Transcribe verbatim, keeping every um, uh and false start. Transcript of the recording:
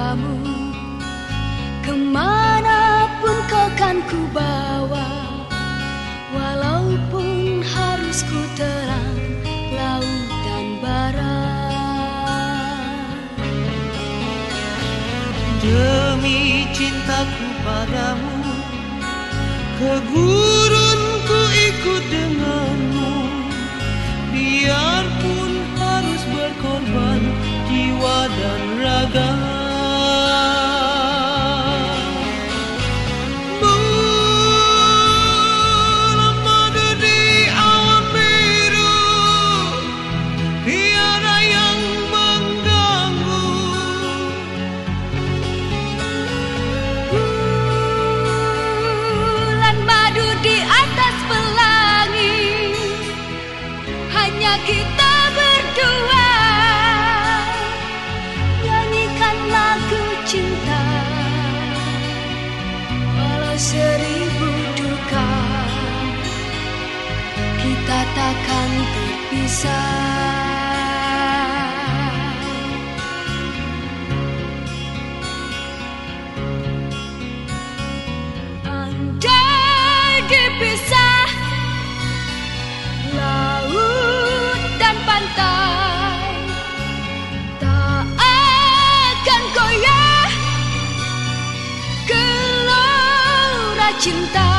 padamu. Kemanapun kau kan ku bawa, walaupun harus ku terang laut dan barat. Demi cintaku padamu, ke gurun ku ikut denganmu, biarpun harus berkorban jiwa dan raga. Bulan madu di awan biru, tiada yang mengganggu. Bulan madu di atas pelangi, hanya kita berdua. Nyanyikan lagu cinta, walau seribu duka, kita takkan terpisah. Andai dipisah laut dan pantai, tak akan goyah gelora cinta.